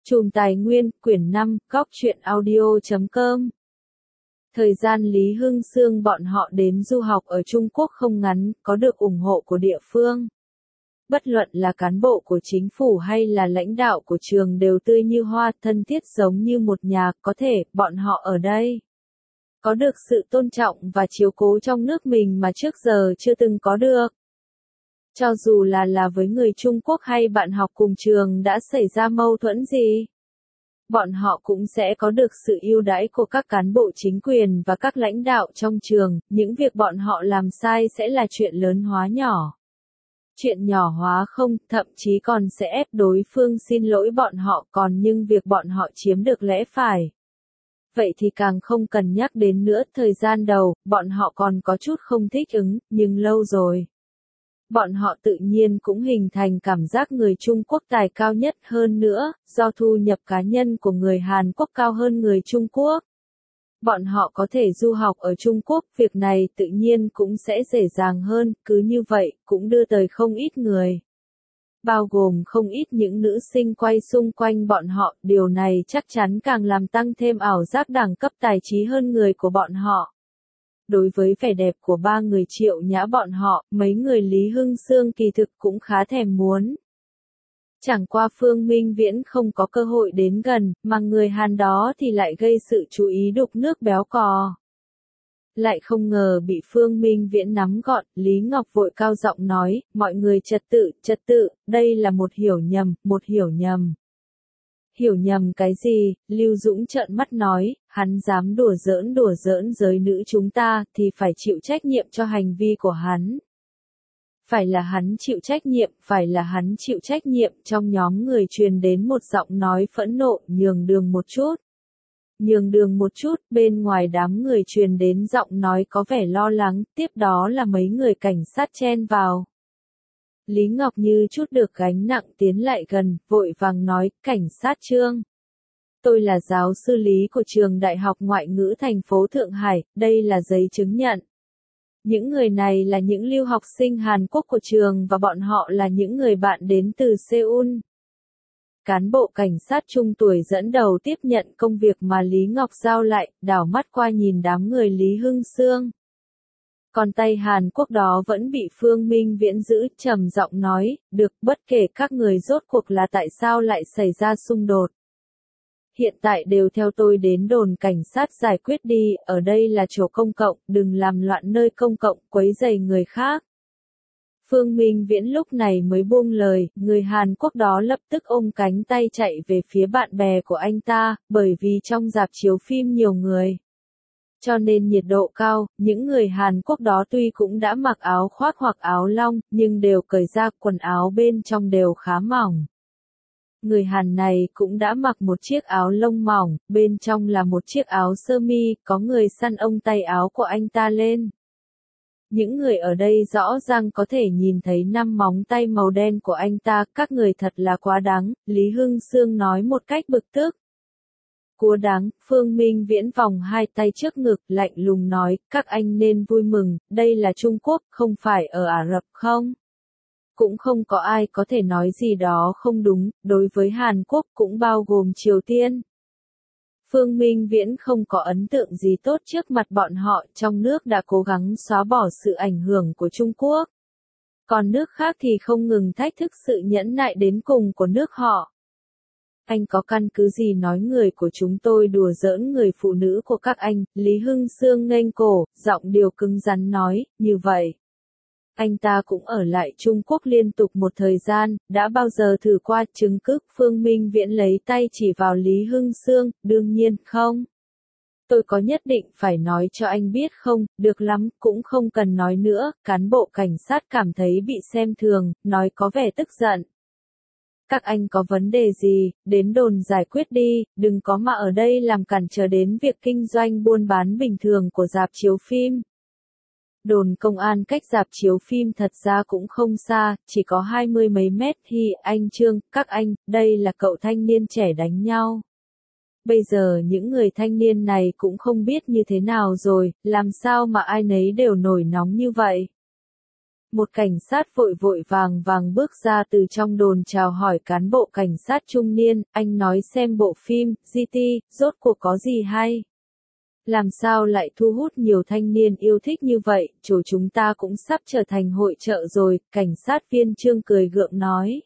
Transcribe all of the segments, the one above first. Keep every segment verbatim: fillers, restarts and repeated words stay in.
Chùm Tài Nguyên, quyển năm, góc truyện audio chấm com. Thời gian Lý Hưng Xương bọn họ đến du học ở Trung Quốc không ngắn, có được ủng hộ của địa phương. Bất luận là cán bộ của chính phủ hay là lãnh đạo của trường đều tươi như hoa, thân thiết giống như một nhà, có thể, bọn họ ở đây có được sự tôn trọng và chiếu cố trong nước mình mà trước giờ chưa từng có được. Cho dù là là với người Trung Quốc hay bạn học cùng trường đã xảy ra mâu thuẫn gì, bọn họ cũng sẽ có được sự ưu đãi của các cán bộ chính quyền và các lãnh đạo trong trường, những việc bọn họ làm sai sẽ là chuyện lớn hóa nhỏ. Chuyện nhỏ hóa không, thậm chí còn sẽ ép đối phương xin lỗi bọn họ, còn nhưng việc bọn họ chiếm được lẽ phải. Vậy thì càng không cần nhắc đến nữa, thời gian đầu, bọn họ còn có chút không thích ứng, nhưng lâu rồi. Bọn họ tự nhiên cũng hình thành cảm giác người Trung Quốc tài cao nhất hơn nữa, do thu nhập cá nhân của người Hàn Quốc cao hơn người Trung Quốc. Bọn họ có thể du học ở Trung Quốc, việc này tự nhiên cũng sẽ dễ dàng hơn, cứ như vậy, cũng đưa tới không ít người. Bao gồm không ít những nữ sinh quay xung quanh bọn họ, điều này chắc chắn càng làm tăng thêm ảo giác đẳng cấp tài trí hơn người của bọn họ. Đối với vẻ đẹp của ba người Triệu Nhã bọn họ, mấy người Lý Hưng Xương kỳ thực cũng khá thèm muốn. Chẳng qua Phương Minh Viễn không có cơ hội đến gần, mà người Hàn đó thì lại gây sự chú ý đục nước béo cò. Lại không ngờ bị Phương Minh Viễn nắm gọn, Lý Ngọc vội cao giọng nói, mọi người trật tự, trật tự, đây là một hiểu nhầm, một hiểu nhầm. Hiểu nhầm cái gì? Lưu Dũng trợn mắt nói, hắn dám đùa giỡn đùa giỡn giới nữ chúng ta, thì phải chịu trách nhiệm cho hành vi của hắn. Phải là hắn chịu trách nhiệm, phải là hắn chịu trách nhiệm, trong nhóm người truyền đến một giọng nói phẫn nộ, nhường đường một chút. Nhường đường một chút, bên ngoài đám người truyền đến giọng nói có vẻ lo lắng, tiếp đó là mấy người cảnh sát chen vào. Lý Ngọc như chút được gánh nặng tiến lại gần, vội vàng nói, cảnh sát Trương. Tôi là giáo sư Lý của trường Đại học Ngoại ngữ thành phố Thượng Hải, đây là giấy chứng nhận. Những người này là những lưu học sinh Hàn Quốc của trường và bọn họ là những người bạn đến từ Seoul. Cán bộ cảnh sát trung tuổi dẫn đầu tiếp nhận công việc mà Lý Ngọc giao lại, đảo mắt qua nhìn đám người Lý Hưng Xương. Còn tay Hàn Quốc đó vẫn bị Phương Minh Viễn giữ, trầm giọng nói, được, bất kể các người rốt cuộc là tại sao lại xảy ra xung đột. Hiện tại đều theo tôi đến đồn cảnh sát giải quyết đi, ở đây là chỗ công cộng, đừng làm loạn nơi công cộng, quấy rầy người khác. Phương Minh Viễn lúc này mới buông lời, người Hàn Quốc đó lập tức ôm cánh tay chạy về phía bạn bè của anh ta, bởi vì trong rạp chiếu phim nhiều người. Cho nên nhiệt độ cao, những người Hàn Quốc đó tuy cũng đã mặc áo khoác hoặc áo lông, nhưng đều cởi ra, quần áo bên trong đều khá mỏng. Người Hàn này cũng đã mặc một chiếc áo lông mỏng, bên trong là một chiếc áo sơ mi, có người săn ông tay áo của anh ta lên. Những người ở đây rõ ràng có thể nhìn thấy năm móng tay màu đen của anh ta, các người thật là quá đáng, Lý Hưng Xương nói một cách bực tức. Quá đáng, Phương Minh Viễn vòng hai tay trước ngực, lạnh lùng nói, các anh nên vui mừng, đây là Trung Quốc, không phải ở Ả Rập không? Cũng không có ai có thể nói gì đó không đúng, đối với Hàn Quốc cũng bao gồm Triều Tiên. Phương Minh Viễn không có ấn tượng gì tốt trước mặt bọn họ, trong nước đã cố gắng xóa bỏ sự ảnh hưởng của Trung Quốc. Còn nước khác thì không ngừng thách thức sự nhẫn nại đến cùng của nước họ. Anh có căn cứ gì nói người của chúng tôi đùa giỡn người phụ nữ của các anh, Lý Hưng Xương nghênh cổ, giọng điệu cứng rắn nói, như vậy. Anh ta cũng ở lại Trung Quốc liên tục một thời gian, đã bao giờ thử qua chứng cứ, Phương Minh Viễn lấy tay chỉ vào Lý Hưng Xương, đương nhiên không. Tôi có nhất định phải nói cho anh biết không, được lắm, cũng không cần nói nữa, cán bộ cảnh sát cảm thấy bị xem thường, nói có vẻ tức giận. Các anh có vấn đề gì, đến đồn giải quyết đi, đừng có mà ở đây làm cản trở đến việc kinh doanh buôn bán bình thường của rạp chiếu phim. Đồn công an cách rạp chiếu phim thật ra cũng không xa, chỉ có hai mươi mấy mét thì anh Trương, các anh, đây là cậu thanh niên trẻ đánh nhau. Bây giờ những người thanh niên này cũng không biết như thế nào rồi, làm sao mà ai nấy đều nổi nóng như vậy. Một cảnh sát vội vội vàng vàng bước ra từ trong đồn chào hỏi cán bộ cảnh sát trung niên, anh nói xem bộ phim, giê tê, rốt cuộc có gì hay? Làm sao lại thu hút nhiều thanh niên yêu thích như vậy, chỗ chúng ta cũng sắp trở thành hội chợ rồi, cảnh sát viên Trương cười gượng nói.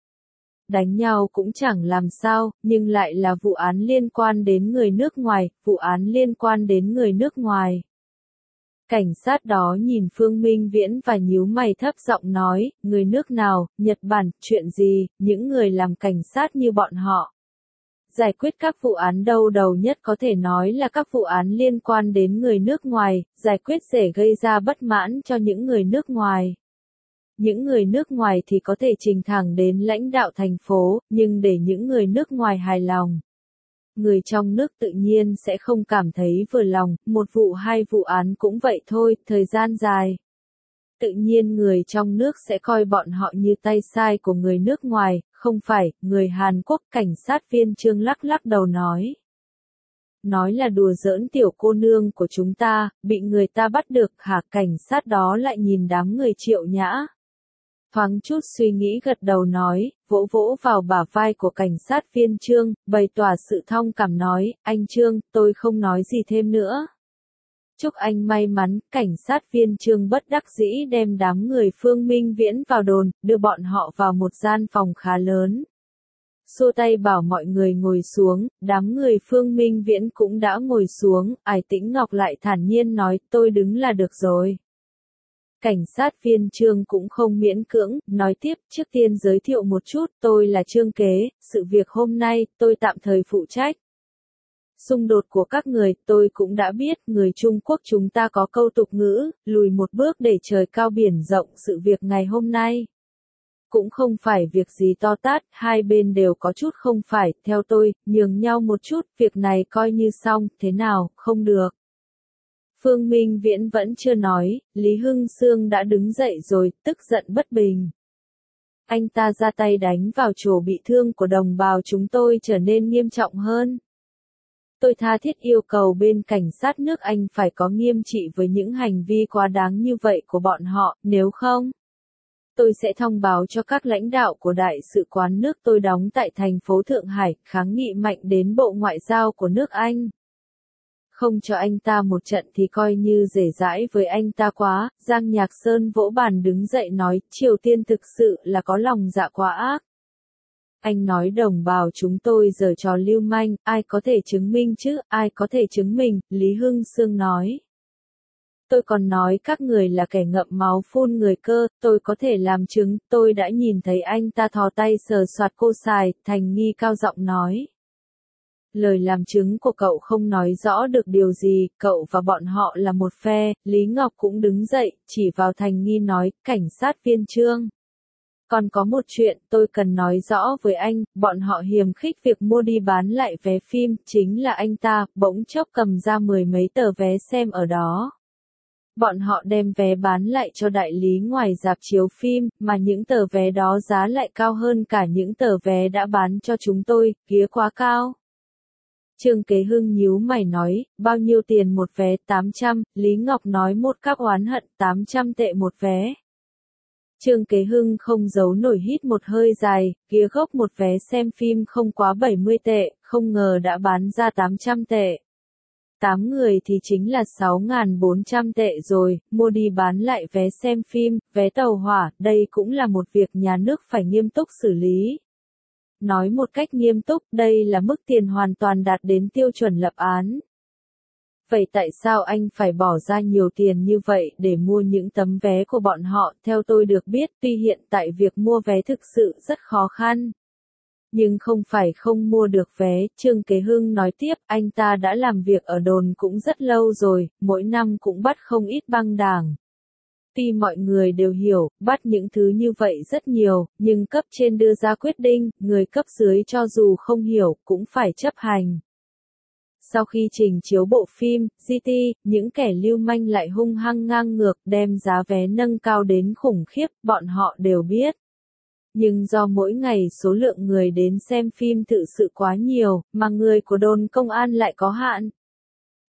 Đánh nhau cũng chẳng làm sao, nhưng lại là vụ án liên quan đến người nước ngoài, vụ án liên quan đến người nước ngoài. Cảnh sát đó nhìn Phương Minh Viễn và nhíu mày thấp giọng nói, người nước nào, Nhật Bản, chuyện gì, những người làm cảnh sát như bọn họ. Giải quyết các vụ án đâu đầu nhất có thể nói là các vụ án liên quan đến người nước ngoài, giải quyết dễ gây ra bất mãn cho những người nước ngoài. Những người nước ngoài thì có thể trình thẳng đến lãnh đạo thành phố, nhưng để những người nước ngoài hài lòng. Người trong nước tự nhiên sẽ không cảm thấy vừa lòng, một vụ hai vụ án cũng vậy thôi, thời gian dài. Tự nhiên người trong nước sẽ coi bọn họ như tay sai của người nước ngoài, không phải, người Hàn Quốc. Cảnh sát viên Trương lắc lắc đầu nói. Nói là đùa giỡn tiểu cô nương của chúng ta, bị người ta bắt được hả? Cảnh sát đó lại nhìn đám người Triệu Nhã. Thoáng chút suy nghĩ gật đầu nói, vỗ vỗ vào bả vai của cảnh sát viên Trương, bày tỏ sự thong cảm nói, anh Trương, tôi không nói gì thêm nữa. Chúc anh may mắn, cảnh sát viên Trương bất đắc dĩ đem đám người Phương Minh Viễn vào đồn, đưa bọn họ vào một gian phòng khá lớn. Xua tay bảo mọi người ngồi xuống, đám người Phương Minh Viễn cũng đã ngồi xuống, Ải Tĩnh Ngọc lại thản nhiên nói, tôi đứng là được rồi. Cảnh sát viên Trương cũng không miễn cưỡng, nói tiếp, trước tiên giới thiệu một chút, tôi là Trương Kế, sự việc hôm nay, tôi tạm thời phụ trách. Xung đột của các người, tôi cũng đã biết, người Trung Quốc chúng ta có câu tục ngữ, lùi một bước để trời cao biển rộng, sự việc ngày hôm nay. Cũng không phải việc gì to tát, hai bên đều có chút không phải, theo tôi, nhường nhau một chút, việc này coi như xong, thế nào, không được. Phương Minh Viễn vẫn chưa nói, Lý Hưng Sương đã đứng dậy rồi, tức giận bất bình. Anh ta ra tay đánh vào chỗ bị thương của đồng bào chúng tôi trở nên nghiêm trọng hơn. Tôi tha thiết yêu cầu bên cảnh sát nước Anh phải có nghiêm trị với những hành vi quá đáng như vậy của bọn họ, nếu không, tôi sẽ thông báo cho các lãnh đạo của đại sứ quán nước tôi đóng tại thành phố Thượng Hải, kháng nghị mạnh đến Bộ Ngoại giao của nước Anh. Không cho anh ta một trận thì coi như rể rãi với anh ta quá, Giang Nhạc Sơn vỗ bàn đứng dậy nói, Triều Tiên thực sự là có lòng dạ quá ác. Anh nói đồng bào chúng tôi giở trò lưu manh, ai có thể chứng minh chứ, ai có thể chứng minh, Lý Hưng Sương nói. Tôi còn nói các người là kẻ ngậm máu phun người cơ, tôi có thể làm chứng, tôi đã nhìn thấy anh ta thò tay sờ soạt cô Sài, Thành Nghi cao giọng nói. Lời làm chứng của cậu không nói rõ được điều gì, cậu và bọn họ là một phe, Lý Ngọc cũng đứng dậy, chỉ vào Thành Nghi nói, cảnh sát viên Trương. Còn có một chuyện tôi cần nói rõ với anh, bọn họ hiềm khích việc mua đi bán lại vé phim, chính là anh ta, bỗng chốc cầm ra mười mấy tờ vé xem ở đó. Bọn họ đem vé bán lại cho đại lý ngoài rạp chiếu phim, mà những tờ vé đó giá lại cao hơn cả những tờ vé đã bán cho chúng tôi, kia quá cao. Trương Kế Hưng nhíu mày nói, bao nhiêu tiền một vé? tám trăm, Lý Ngọc nói một cách oán hận, tám trăm tệ một vé. Trương Kế Hưng không giấu nổi hít một hơi dài, kia gốc một vé xem phim không quá bảy mươi tệ, không ngờ đã bán ra tám trăm tệ. tám người thì chính là sáu nghìn bốn trăm tệ rồi, mua đi bán lại vé xem phim, vé tàu hỏa, đây cũng là một việc nhà nước phải nghiêm túc xử lý. Nói một cách nghiêm túc, đây là mức tiền hoàn toàn đạt đến tiêu chuẩn lập án. Vậy tại sao anh phải bỏ ra nhiều tiền như vậy để mua những tấm vé của bọn họ? Theo tôi được biết, tuy hiện tại việc mua vé thực sự rất khó khăn. Nhưng không phải không mua được vé, Trương Kế Hưng nói tiếp, anh ta đã làm việc ở đồn cũng rất lâu rồi, mỗi năm cũng bắt không ít băng đảng. Tuy mọi người đều hiểu, bắt những thứ như vậy rất nhiều, nhưng cấp trên đưa ra quyết định, người cấp dưới cho dù không hiểu, cũng phải chấp hành. Sau khi trình chiếu bộ phim, giê tê, những kẻ lưu manh lại hung hăng ngang ngược đem giá vé nâng cao đến khủng khiếp, bọn họ đều biết. Nhưng do mỗi ngày số lượng người đến xem phim thực sự quá nhiều, mà người của đồn công an lại có hạn.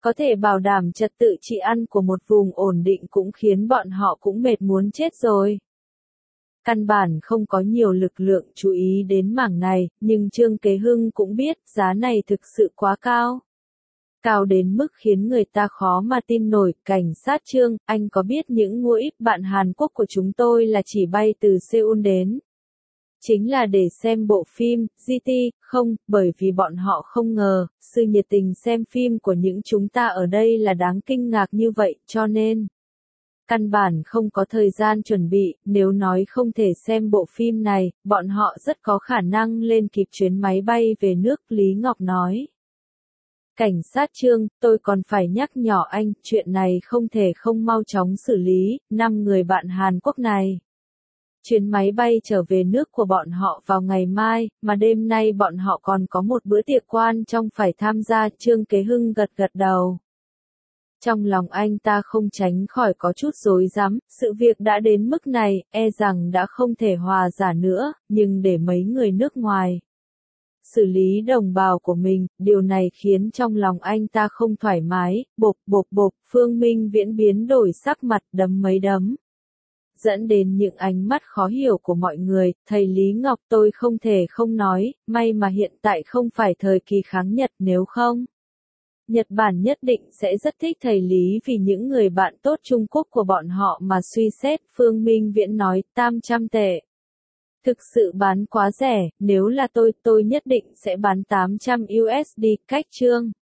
Có thể bảo đảm trật tự trị an của một vùng ổn định cũng khiến bọn họ cũng mệt muốn chết rồi. Căn bản không có nhiều lực lượng chú ý đến mảng này, nhưng Trương Kế Hưng cũng biết giá này thực sự quá cao. Cao đến mức khiến người ta khó mà tin nổi. Cảnh sát Trương, anh có biết những ngôi íp bạn Hàn Quốc của chúng tôi là chỉ bay từ Seoul đến? Chính là để xem bộ phim, giê tê, không, bởi vì bọn họ không ngờ, sự nhiệt tình xem phim của những chúng ta ở đây là đáng kinh ngạc như vậy, cho nên căn bản không có thời gian chuẩn bị, nếu nói không thể xem bộ phim này, bọn họ rất có khả năng lên kịp chuyến máy bay về nước, Lý Ngọc nói. Cảnh sát Trương, tôi còn phải nhắc nhỏ anh, chuyện này không thể không mau chóng xử lý, năm người bạn Hàn Quốc này. Chuyến máy bay trở về nước của bọn họ vào ngày mai, mà đêm nay bọn họ còn có một bữa tiệc quan trọng phải tham gia, Trương Kế Hưng gật gật đầu. Trong lòng anh ta không tránh khỏi có chút rối rắm, sự việc đã đến mức này, e rằng đã không thể hòa giải nữa, nhưng để mấy người nước ngoài xử lý đồng bào của mình, điều này khiến trong lòng anh ta không thoải mái, bộp bộp bộp, Phương Minh Viễn biến đổi sắc mặt đấm mấy đấm. Dẫn đến những ánh mắt khó hiểu của mọi người, thầy Lý Ngọc tôi không thể không nói, may mà hiện tại không phải thời kỳ kháng Nhật, nếu không Nhật Bản nhất định sẽ rất thích thầy Lý vì những người bạn tốt Trung Quốc của bọn họ mà suy xét, Phương Minh Viễn nói, tam trăm tệ. Thực sự bán quá rẻ, nếu là tôi, tôi nhất định sẽ bán tám trăm u ét đê, cách Trương